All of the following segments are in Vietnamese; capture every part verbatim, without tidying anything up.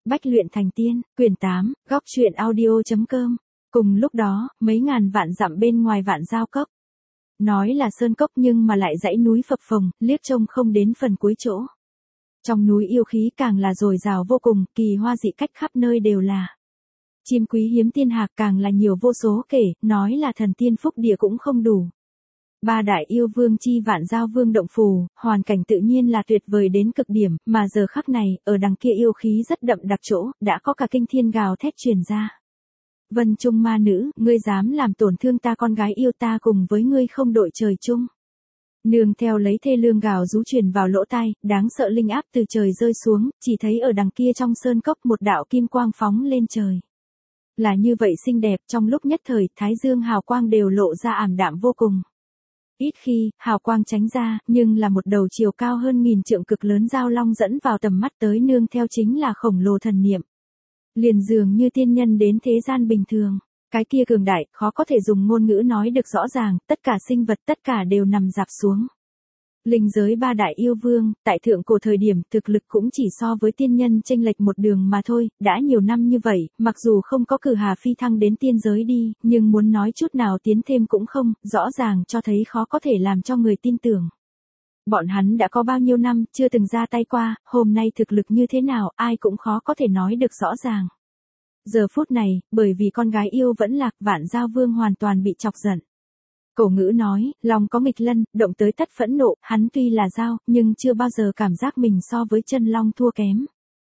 Bách luyện thành tiên, quyển tám, góc truyện audio.com. Cùng lúc đó, mấy ngàn vạn dặm bên ngoài Vạn Giao Cốc. Nói là sơn cốc nhưng mà lại dãy núi phập phồng, liếc trông không đến phần cuối chỗ. Trong núi yêu khí càng là dồi dào vô cùng, kỳ hoa dị cách khắp nơi đều là. Chim quý hiếm tiên hạc càng là nhiều vô số kể, nói là thần tiên phúc địa cũng không đủ. Ba đại yêu vương chi Vạn Giao Vương động phù, hoàn cảnh tự nhiên là tuyệt vời đến cực điểm, mà giờ khắc này, ở đằng kia yêu khí rất đậm đặc chỗ, đã có cả kinh thiên gào thét truyền ra. Vân Trung ma nữ, ngươi dám làm tổn thương ta con gái yêu ta cùng với ngươi không đội trời chung. Nương theo lấy thê lương gào rú truyền vào lỗ tai, đáng sợ linh áp từ trời rơi xuống, chỉ thấy ở đằng kia trong sơn cốc một đạo kim quang phóng lên trời. Là như vậy xinh đẹp, trong lúc nhất thời, thái dương hào quang đều lộ ra ảm đạm vô cùng. Ít khi, hào quang tránh ra, nhưng là một đầu chiều cao hơn nghìn trượng cực lớn giao long dẫn vào tầm mắt tới nương theo chính là khổng lồ thần niệm. Liền dường như tiên nhân đến thế gian bình thường. Cái kia cường đại, khó có thể dùng ngôn ngữ nói được rõ ràng, tất cả sinh vật tất cả đều nằm dạp xuống. Linh giới ba đại yêu vương, tại thượng cổ thời điểm, thực lực cũng chỉ so với tiên nhân chênh lệch một đường mà thôi, đã nhiều năm như vậy, mặc dù không có cử hà phi thăng đến tiên giới đi, nhưng muốn nói chút nào tiến thêm cũng không, rõ ràng cho thấy khó có thể làm cho người tin tưởng. Bọn hắn đã có bao nhiêu năm, chưa từng ra tay qua, hôm nay thực lực như thế nào, ai cũng khó có thể nói được rõ ràng. Giờ phút này, bởi vì con gái yêu vẫn lạc, Vạn Giao Vương hoàn toàn bị chọc giận. Cổ ngữ nói, lòng có nghịch lân, động tới tất phẫn nộ, hắn tuy là dao, nhưng chưa bao giờ cảm giác mình so với chân long thua kém.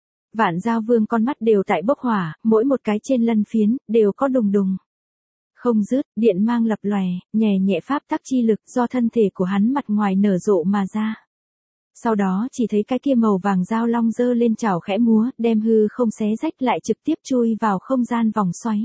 Vạn Giao Vương con mắt đều tại bốc hỏa, mỗi một cái trên lân phiến, đều có đùng đùng. Không dứt, điện mang lập lòe, nhẹ nhẹ pháp tắc chi lực do thân thể của hắn mặt ngoài nở rộ mà ra. Sau đó chỉ thấy cái kia màu vàng dao long dơ lên chảo khẽ múa, đem hư không xé rách lại trực tiếp chui vào không gian vòng xoáy.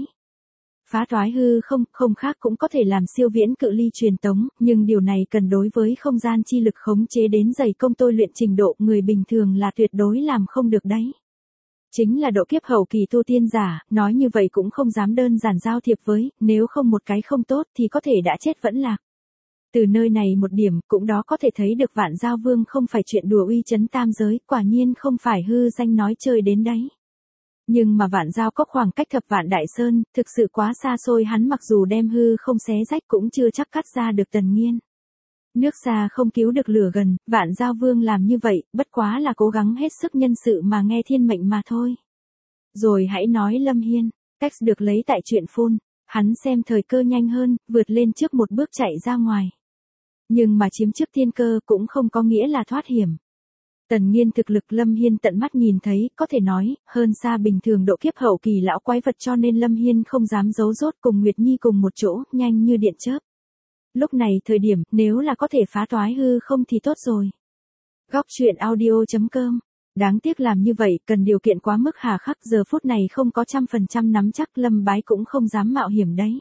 Phá toái hư không, không khác cũng có thể làm siêu viễn cự ly truyền tống, nhưng điều này cần đối với không gian chi lực khống chế đến dày công tôi luyện trình độ người bình thường là tuyệt đối làm không được đấy. Chính là độ kiếp hậu kỳ tu tiên giả, nói như vậy cũng không dám đơn giản giao thiệp với, nếu không một cái không tốt thì có thể đã chết vẫn lạc. Từ nơi này một điểm, cũng đó có thể thấy được Vạn Giao Vương không phải chuyện đùa uy chấn tam giới, quả nhiên không phải hư danh nói chơi đến đấy. Nhưng mà Vạn Giao Cốc khoảng cách thập vạn đại sơn, thực sự quá xa xôi, hắn mặc dù đem hư không xé rách cũng chưa chắc cắt ra được Tần Nghiên. Nước xa không cứu được lửa gần, Vạn Giao Vương làm như vậy, bất quá là cố gắng hết sức nhân sự mà nghe thiên mệnh mà thôi. Rồi hãy nói Lâm Hiên, text được lấy tại truyện phun, hắn xem thời cơ nhanh hơn, vượt lên trước một bước chạy ra ngoài. Nhưng mà chiếm trước thiên cơ cũng không có nghĩa là thoát hiểm. Tần Nghiên thực lực Lâm Hiên tận mắt nhìn thấy, có thể nói, hơn xa bình thường độ kiếp hậu kỳ lão quái vật, cho nên Lâm Hiên không dám giấu rốt cùng Nguyệt Nhi cùng một chỗ, nhanh như điện chớp. Lúc này thời điểm, nếu là có thể phá toái hư không thì tốt rồi. Góc truyện audio.com. Đáng tiếc làm như vậy, cần điều kiện quá mức hà khắc, giờ phút này không có trăm phần trăm nắm chắc, Lâm Bái cũng không dám mạo hiểm đấy.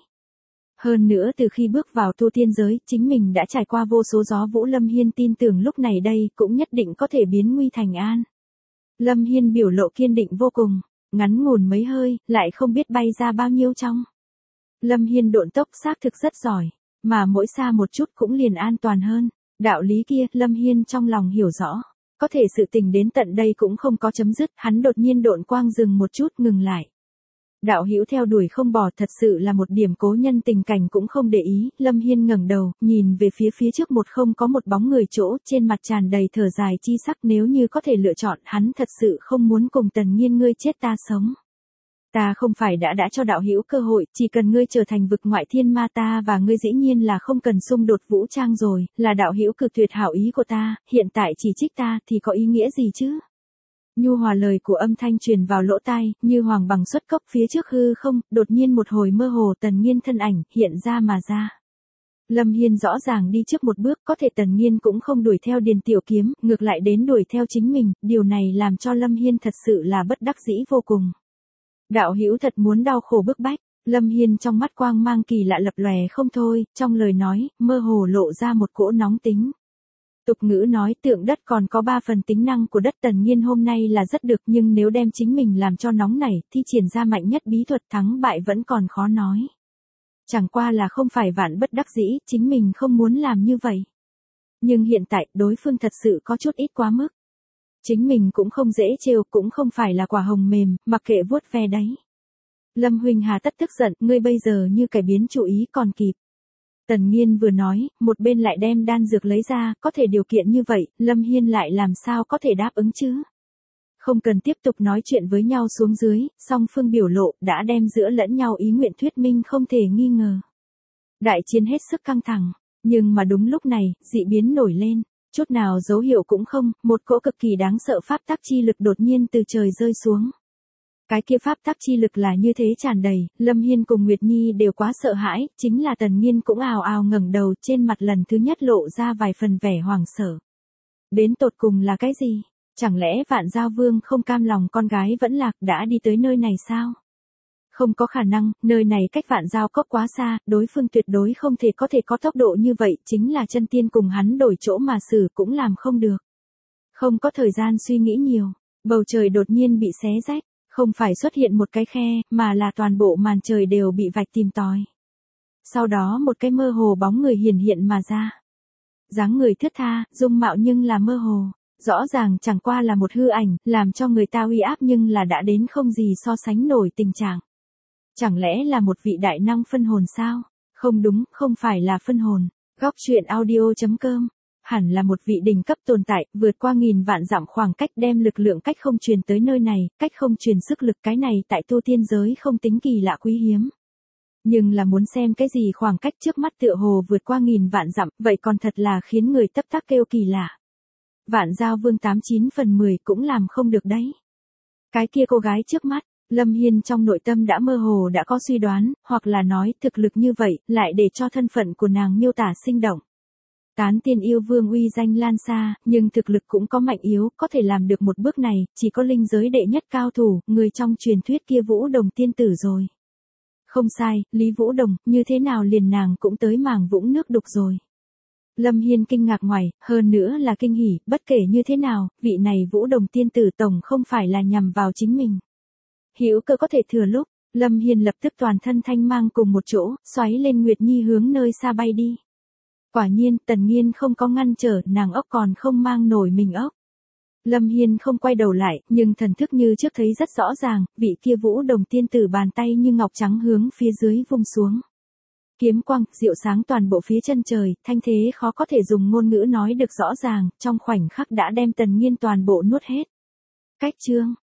Hơn nữa từ khi bước vào tu tiên giới, chính mình đã trải qua vô số gió vũ, Lâm Hiên tin tưởng lúc này đây cũng nhất định có thể biến nguy thành an. Lâm Hiên biểu lộ kiên định vô cùng, ngắn ngủn mấy hơi, lại không biết bay ra bao nhiêu trong. Lâm Hiên độn tốc xác thực rất giỏi, mà mỗi xa một chút cũng liền an toàn hơn. Đạo lý kia, Lâm Hiên trong lòng hiểu rõ. Có thể sự tình đến tận đây cũng không có chấm dứt, hắn đột nhiên độn quang dừng một chút, ngừng lại. Đạo hữu theo đuổi không bỏ, thật sự là một điểm cố nhân tình cảnh cũng không để ý. Lâm Hiên ngẩng đầu, nhìn về phía phía trước một không có một bóng người chỗ, trên mặt tràn đầy thở dài chi sắc. Nếu như có thể lựa chọn, hắn thật sự không muốn cùng Tần Nghiên ngươi chết ta sống. Ta không phải đã đã cho đạo hữu cơ hội, chỉ cần ngươi trở thành vực ngoại thiên ma, ta và ngươi dĩ nhiên là không cần xung đột vũ trang rồi, là đạo hữu cực tuyệt hảo ý của ta, hiện tại chỉ trích ta thì có ý nghĩa gì chứ? Nhu hòa lời của âm thanh truyền vào lỗ tai, như hoàng bằng xuất cốc phía trước hư không, đột nhiên một hồi mơ hồ Tần Nghiên thân ảnh hiện ra mà ra. Lâm Hiên rõ ràng đi trước một bước, có thể Tần Nghiên cũng không đuổi theo Điền Tiểu Kiếm, ngược lại đến đuổi theo chính mình, điều này làm cho Lâm Hiên thật sự là bất đắc dĩ vô cùng. Đạo hữu thật muốn đau khổ bức bách, Lâm Hiên trong mắt quang mang kỳ lạ lập lòe không thôi, trong lời nói, mơ hồ lộ ra một cỗ nóng tính. Tục ngữ nói tượng đất còn có ba phần tính năng của đất, Tần Nghiên hôm nay là rất được, nhưng nếu đem chính mình làm cho nóng nảy, thi triển ra mạnh nhất bí thuật, thắng bại vẫn còn khó nói. Chẳng qua là không phải vạn bất đắc dĩ, chính mình không muốn làm như vậy. Nhưng hiện tại, đối phương thật sự có chút ít quá mức. Chính mình cũng không dễ trêu, cũng không phải là quả hồng mềm, mặc kệ vuốt ve đấy. Lâm Huỳnh Hà tất tức giận, ngươi bây giờ như cải biến chủ ý còn kịp. Tần Nghiên vừa nói, một bên lại đem đan dược lấy ra, có thể điều kiện như vậy, Lâm Hiên lại làm sao có thể đáp ứng chứ? Không cần tiếp tục nói chuyện với nhau xuống dưới, song phương biểu lộ, đã đem giữa lẫn nhau ý nguyện thuyết minh không thể nghi ngờ. Đại chiến hết sức căng thẳng, nhưng mà đúng lúc này, dị biến nổi lên, chút nào dấu hiệu cũng không, một cỗ cực kỳ đáng sợ pháp tắc chi lực đột nhiên từ trời rơi xuống. Cái kia pháp tắc chi lực là như thế tràn đầy, Lâm Hiên cùng Nguyệt Nhi đều quá sợ hãi, chính là Tần Nghiên cũng ào ào ngẩng đầu, trên mặt lần thứ nhất lộ ra vài phần vẻ hoảng sợ. Đến tột cùng là cái gì? Chẳng lẽ Vạn Giao Vương không cam lòng con gái vẫn lạc đã đi tới nơi này sao? Không có khả năng, nơi này cách Vạn Giao Cốc quá xa, đối phương tuyệt đối không thể có thể có tốc độ như vậy, chính là chân tiên cùng hắn đổi chỗ mà xử cũng làm không được. Không có thời gian suy nghĩ nhiều, bầu trời đột nhiên bị xé rách, không phải xuất hiện một cái khe, mà là toàn bộ màn trời đều bị vạch tìm tòi. Sau đó một cái mơ hồ bóng người hiển hiện mà ra. Dáng người thướt tha, dung mạo nhưng là mơ hồ. Rõ ràng chẳng qua là một hư ảnh, làm cho người ta uy áp nhưng là đã đến không gì so sánh nổi tình trạng. Chẳng lẽ là một vị đại năng phân hồn sao? Không đúng, không phải là phân hồn. Góc truyện audio chấm com. Hẳn là một vị đỉnh cấp tồn tại, vượt qua nghìn vạn dặm khoảng cách đem lực lượng cách không truyền tới nơi này, cách không truyền sức lực cái này tại tu tiên giới không tính kỳ lạ quý hiếm. Nhưng là muốn xem cái gì khoảng cách trước mắt tựa hồ vượt qua nghìn vạn dặm, vậy còn thật là khiến người tấp tắc kêu kỳ lạ. Vạn Giao Vương tám chín phần mười cũng làm không được đấy. Cái kia cô gái trước mắt, Lâm Hiên trong nội tâm đã mơ hồ đã có suy đoán, hoặc là nói thực lực như vậy, lại để cho thân phận của nàng miêu tả sinh động. Tán tiên yêu vương uy danh lan xa, nhưng thực lực cũng có mạnh yếu, có thể làm được một bước này, chỉ có linh giới đệ nhất cao thủ, người trong truyền thuyết kia Vũ Đồng tiên tử rồi. Không sai, Lý Vũ Đồng, như thế nào liền nàng cũng tới màng vũng nước đục rồi. Lâm Hiên kinh ngạc ngoài, hơn nữa là kinh hỉ, bất kể như thế nào, vị này Vũ Đồng tiên tử tổng không phải là nhằm vào chính mình. Hữu cơ có thể thừa lúc, Lâm Hiên lập tức toàn thân thanh mang cùng một chỗ, xoáy lên Nguyệt Nhi hướng nơi xa bay đi. Quả nhiên, Tần Nghiên không có ngăn trở, nàng ốc còn không mang nổi mình ốc. Lâm Hiên không quay đầu lại, nhưng thần thức như trước thấy rất rõ ràng, vị kia Vũ Đồng tiên tử bàn tay như ngọc trắng hướng phía dưới vung xuống. Kiếm quang, diệu sáng toàn bộ phía chân trời, thanh thế khó có thể dùng ngôn ngữ nói được rõ ràng, trong khoảnh khắc đã đem Tần Nghiên toàn bộ nuốt hết. Cách chương